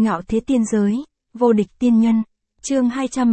Ngạo thế tiên giới, vô địch tiên nhân, chương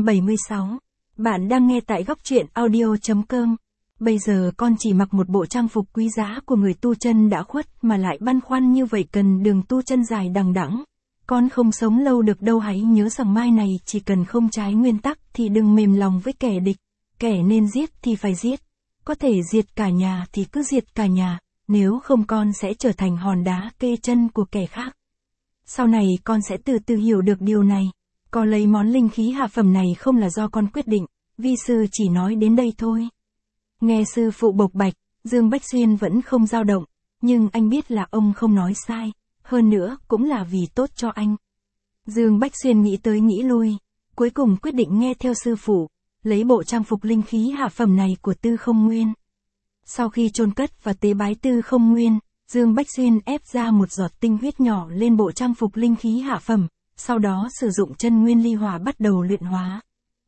276. Bạn đang nghe tại góc truyện audio.com. Bây giờ con chỉ mặc một bộ trang phục quý giá của người tu chân đã khuất mà lại băn khoăn như vậy, cần đường tu chân dài đằng đẵng. Con không sống lâu được đâu, hãy nhớ rằng mai này chỉ cần không trái nguyên tắc thì đừng mềm lòng với kẻ địch. Kẻ nên giết thì phải giết. Có thể diệt cả nhà thì cứ diệt cả nhà, nếu không con sẽ trở thành hòn đá kê chân của kẻ khác. Sau này con sẽ từ từ hiểu được điều này. Có lấy món linh khí hạ phẩm này không là do con quyết định, vi sư chỉ nói đến đây thôi. Nghe sư phụ bộc bạch, Dương Bách Xuyên vẫn không dao động, nhưng anh biết là ông không nói sai, hơn nữa cũng là vì tốt cho anh. Dương Bách Xuyên nghĩ tới nghĩ lui, cuối cùng quyết định nghe theo sư phụ, lấy bộ trang phục linh khí hạ phẩm này của Tư Không Nguyên. Sau khi chôn cất và tế bái Tư Không Nguyên, Dương Bách Xuyên ép ra một giọt tinh huyết nhỏ lên bộ trang phục linh khí hạ phẩm, sau đó sử dụng chân nguyên ly hỏa bắt đầu luyện hóa.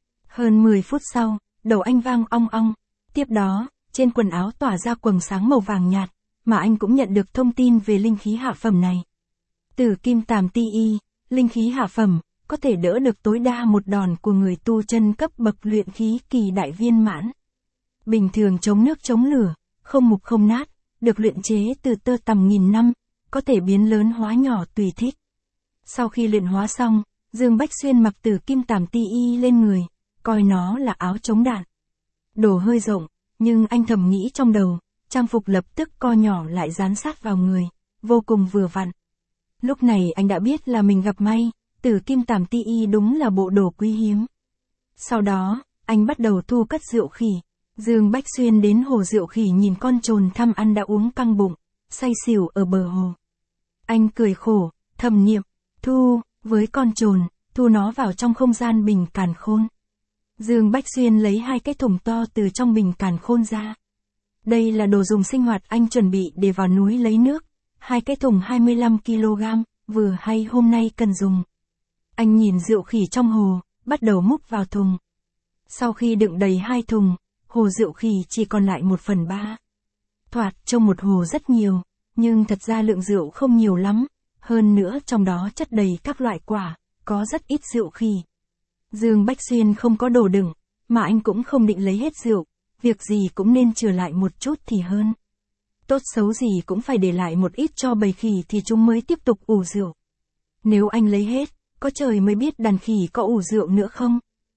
Hơn 10 phút sau, đầu anh vang ong ong, tiếp đó, trên quần áo tỏa ra quầng sáng màu vàng nhạt, mà anh cũng nhận được thông tin về linh khí hạ phẩm này. Tử Kim Tàm Ti Y, linh khí hạ phẩm, có thể đỡ được tối đa một đòn của người tu chân cấp bậc luyện khí kỳ đại viên mãn. Bình thường chống nước chống lửa, không mục không nát, được luyện chế từ tơ tằm nghìn năm, có thể biến lớn hóa nhỏ tùy thích. Sau khi luyện hóa xong, Dương Bách Xuyên mặc Tử Kim Tàm Ti Y lên người, coi nó là áo chống đạn. Đồ hơi rộng, nhưng anh thầm nghĩ trong đầu, trang phục lập tức co nhỏ lại dán sát vào người, vô cùng vừa vặn. Lúc này anh đã biết là mình gặp may, Tử Kim Tàm Ti Y đúng là bộ đồ quý hiếm. Sau đó, anh bắt đầu thu cất rượu khỉ. Dương Bách Xuyên đến hồ rượu khỉ nhìn con trồn tham ăn đã uống căng bụng, say xỉu ở bờ hồ. Anh cười khổ, thầm niệm, thu, với con trồn, thu nó vào trong không gian bình càn khôn. Dương Bách Xuyên lấy 2 cái thùng to từ trong bình càn khôn ra. Đây là đồ dùng sinh hoạt anh chuẩn bị để vào núi lấy nước, 2 cái thùng 25 kg, vừa hay hôm nay cần dùng. Anh nhìn rượu khỉ trong hồ, bắt đầu múc vào thùng. Sau khi đựng đầy 2 thùng, hồ rượu khỉ chỉ còn lại 1/3. Thoạt trông một hồ rất nhiều, nhưng thật ra lượng rượu không nhiều lắm, hơn nữa trong đó chất đầy các loại quả, có rất ít rượu khỉ. Dương Bách Xuyên không có đồ đựng, mà anh cũng không định lấy hết rượu, việc gì cũng nên chừa lại một chút thì hơn. Tốt xấu gì cũng phải để lại một ít cho bầy khỉ thì chúng mới tiếp tục ủ rượu. Nếu anh lấy hết, có trời mới biết đàn khỉ có ủ rượu nữa không.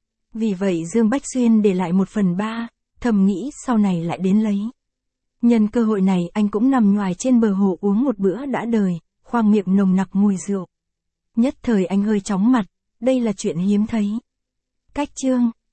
Vì vậy Dương Bách Xuyên để lại 1/3, thầm nghĩ sau này lại đến lấy. Nhân cơ hội này anh cũng nằm ngoài trên bờ hồ uống một bữa đã đời, khoang miệng nồng nặc mùi rượu. Nhất thời anh hơi chóng mặt, đây là chuyện hiếm thấy. Cách chương